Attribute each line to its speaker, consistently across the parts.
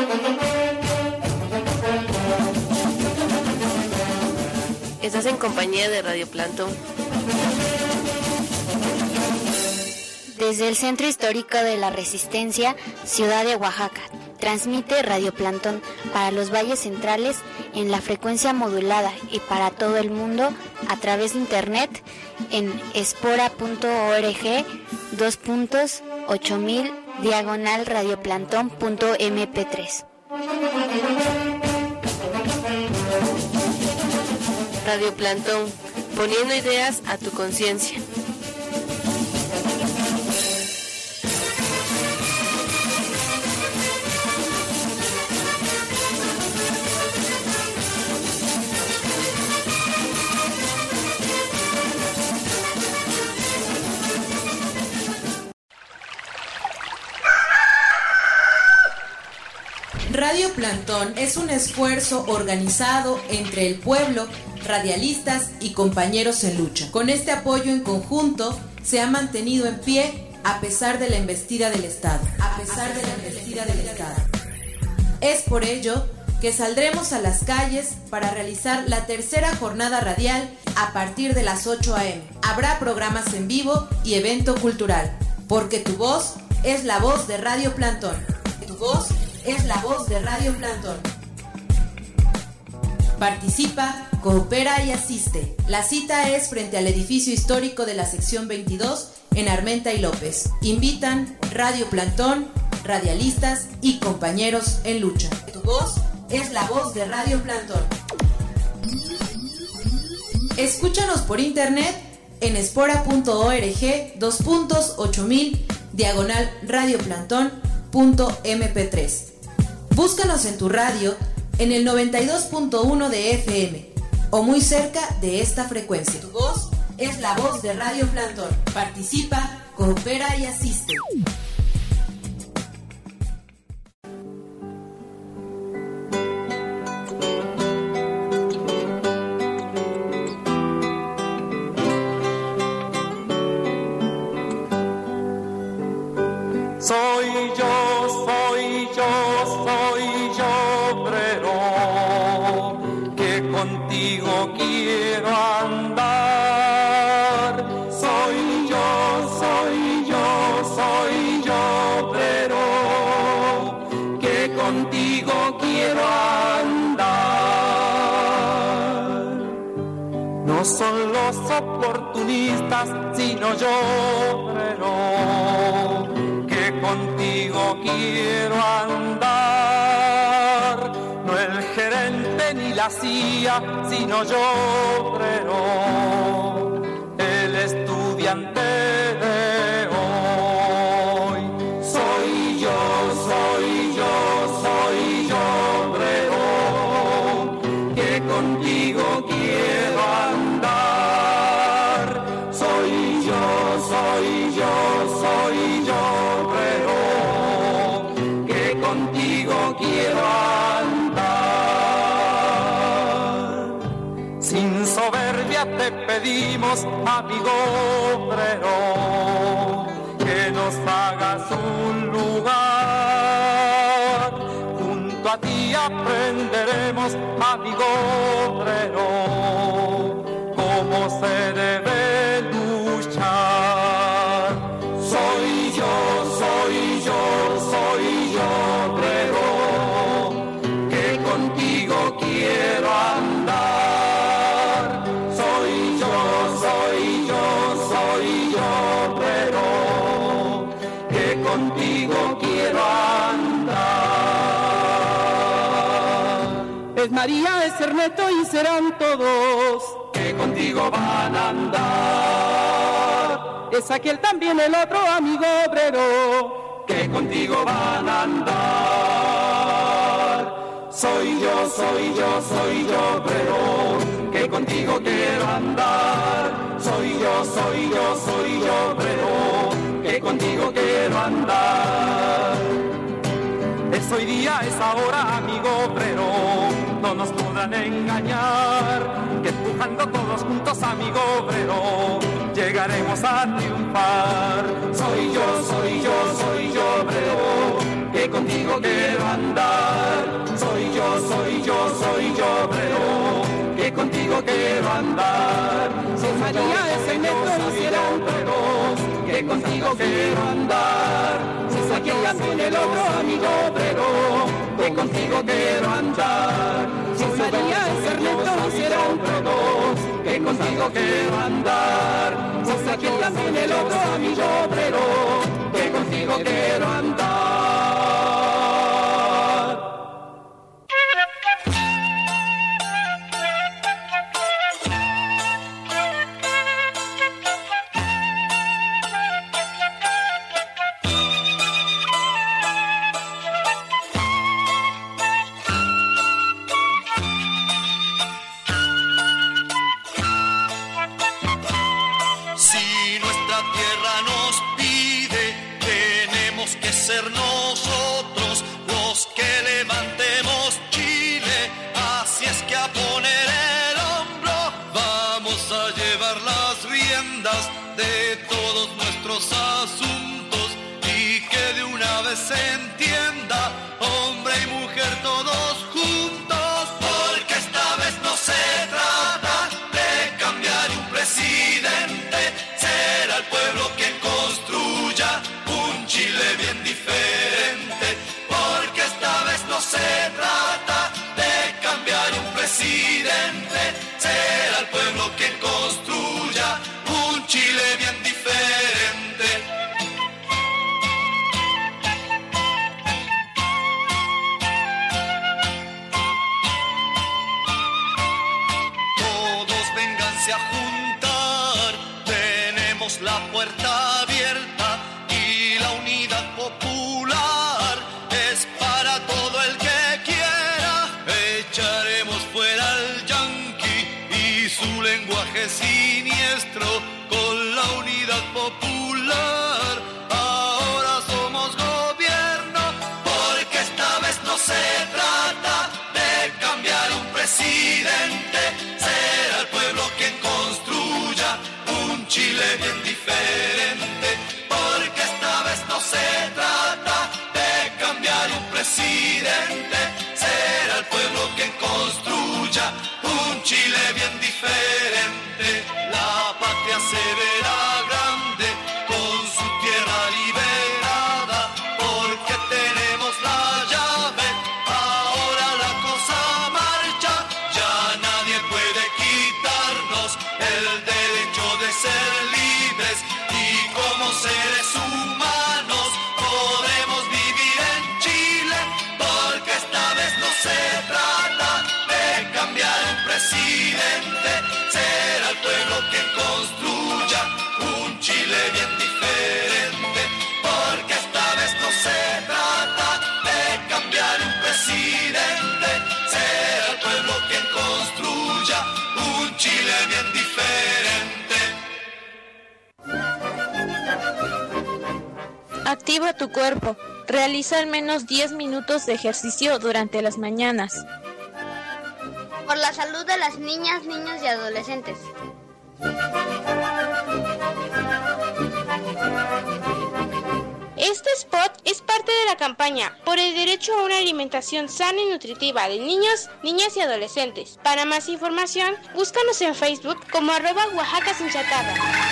Speaker 1: Estás en compañía de Radio Plantón.
Speaker 2: Desde el Centro Histórico de la Resistencia, Ciudad de Oaxaca, transmite Radio Plantón para los valles centrales en la frecuencia modulada y para todo el mundo a través de internet en espora.org 2.8000/radioplantón.mp3.
Speaker 1: Radio Plantón, poniendo ideas a tu conciencia.
Speaker 3: Radio Plantón es un esfuerzo organizado entre el pueblo, radialistas y compañeros en lucha. Con este apoyo en conjunto se ha mantenido en pie a pesar de la embestida del Estado. Es por ello que saldremos a las calles para realizar la tercera jornada radial a partir de las 8 a.m. Habrá programas en vivo y evento cultural, porque tu voz es la voz de Radio Plantón. Tu voz es la voz de Radio Plantón. Participa, coopera y asiste. La cita es frente al edificio histórico de la sección 22 en Armenta y López. Invitan Radio Plantón, radialistas y compañeros en lucha. Tu voz es la voz de Radio Plantón. Escúchanos por internet en espora.org 2.8000/radioplantón.mp3. Búscanos en tu radio en el 92.1 de FM o muy cerca de esta frecuencia. Tu voz es la voz de Radio Plantón. Participa, coopera y asiste.
Speaker 4: Quiero andar, soy yo, pero que contigo quiero andar. No son los oportunistas, sino yo, pero que contigo quiero andar. No el gerente ni la CIA, sino yo, obrero, el estudiante de hoy. Soy yo, obrero, que contigo quiero andar. Soy yo, obrero, que contigo quiero andar. Sin soberbia te pedimos, amigo obrero, que nos hagas un lugar. Junto a ti aprenderemos, amigo obrero, cómo se debe luchar. Soy yo, obrero, que contigo quiero andar. Soy yo, obrero, que contigo quiero andar.
Speaker 5: Es María, es Ernesto y serán todos
Speaker 4: que contigo van a andar.
Speaker 5: Es aquel también el otro amigo obrero
Speaker 4: que contigo van a andar. Soy yo, obrero, que contigo quiero andar. Soy yo, obrero, que contigo quiero andar. Es hoy día, es ahora, amigo obrero, no nos podrán engañar, que empujando todos juntos, amigo obrero, llegaremos a triunfar. Soy yo, obrero, que que contigo quiero andar. Soy yo, obrero, que contigo quiero andar.
Speaker 5: Si María es el metro y será
Speaker 4: obreros, que contigo quiero andar. Si aquí también el otro amigo obrero, que contigo quiero andar.
Speaker 5: Si María es el metro y será
Speaker 4: obreros, que contigo quiero andar. Si aquí también el otro amigo obrero, que contigo quiero andar.
Speaker 6: Si nuestra tierra nos pide, tenemos que ser nosotros los que levantemos Chile. Así es que a poner el hombro vamos a llevar las riendas de todos nuestros asuntos y que de una vez se entienda, hombre y mujer todos juntos, porque esta vez no se trata de cambiar un presidente, será el pueblo quien construya un Chile bien diferente, porque esta vez no se trata de cambiar un presidente, será el pueblo quien construya un Chile bien diferente. Todos vénganse a juntar, tenemos la puerta abierta y la unidad popular es para todo el que quiera. Echaremos fuera al yanqui y su lenguaje siniestro con la unidad popular. Ahora somos gobierno, porque esta vez no se trata de cambiar un presidente, será el pueblo quien construya un Chile bien diferente, porque esta vez no se trata de cambiar un presidente, será el pueblo quien construya un Chile bien diferente. La patria se verá grande con su tierra liberada, porque tenemos la llave, ahora la cosa marcha, ya nadie puede quitarnos el derecho de ser libres y como seres humanos podemos vivir en Chile, porque esta vez no se trata de cambiar un presidente, será el pueblo quien construya un Chile bien diferente, porque esta vez no se trata de cambiar un presidente, será el pueblo quien construya un Chile bien diferente.
Speaker 7: Activa tu cuerpo. Realiza al menos 10 minutos de ejercicio durante las mañanas.
Speaker 8: Por la salud de las niñas, niños y adolescentes.
Speaker 9: Este spot es parte de la campaña por el derecho a una alimentación sana y nutritiva de niños, niñas y adolescentes. Para más información, búscanos en Facebook como @Oaxaca sin chatarra.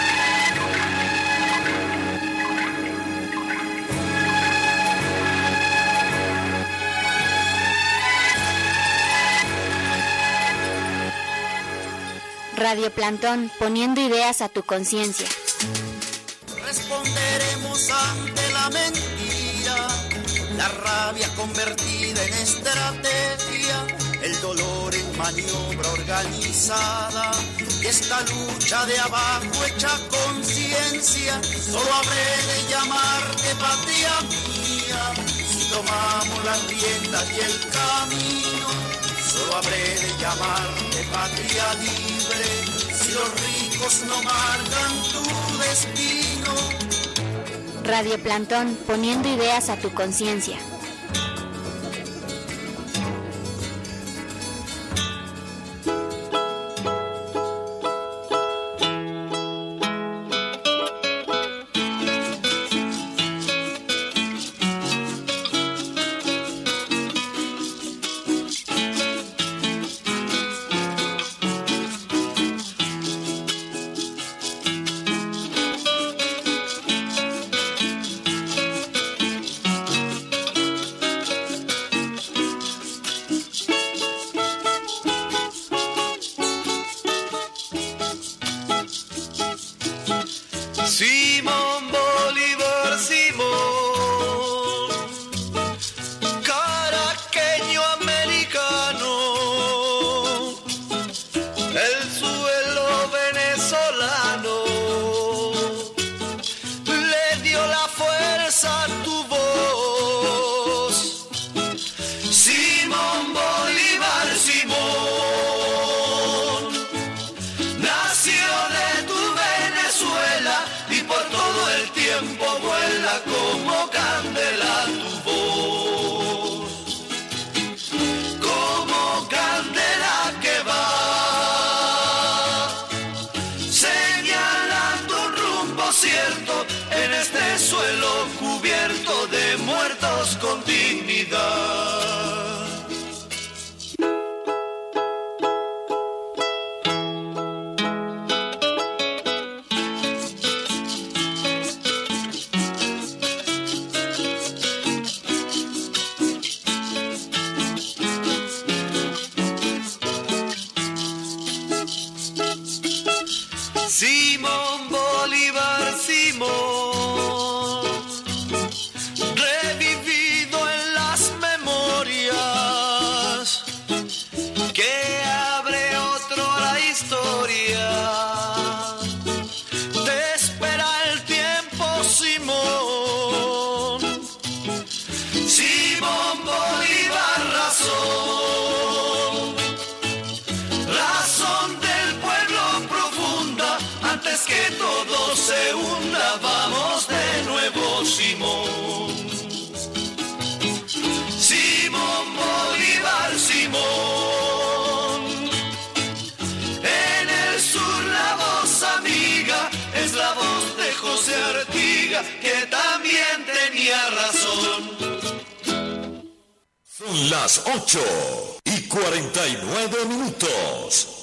Speaker 2: Radio Plantón, poniendo ideas a tu conciencia.
Speaker 10: Responderemos ante la mentira, la rabia convertida en estrategia, el dolor en maniobra organizada, y esta lucha de abajo hecha conciencia, solo habré de llamarte patria mía, si tomamos las riendas y el camino, solo habré de llamarte patria libre, si los ricos no marcan tu destino.
Speaker 2: Radio Plantón, poniendo ideas a tu conciencia.
Speaker 6: con dignidad.
Speaker 10: Simón Bolívar, Simón, revivido en las memorias, que abre otro la historia. Te espera el tiempo, Simón. Simón Bolívar, razón, razón del pueblo profunda. Antes que todo se hunda, vamos de nuevo, Simón. Simón Bolívar, Simón. En el sur la voz amiga es la voz de José Artiga, que también tenía razón.
Speaker 11: Son las 8:49.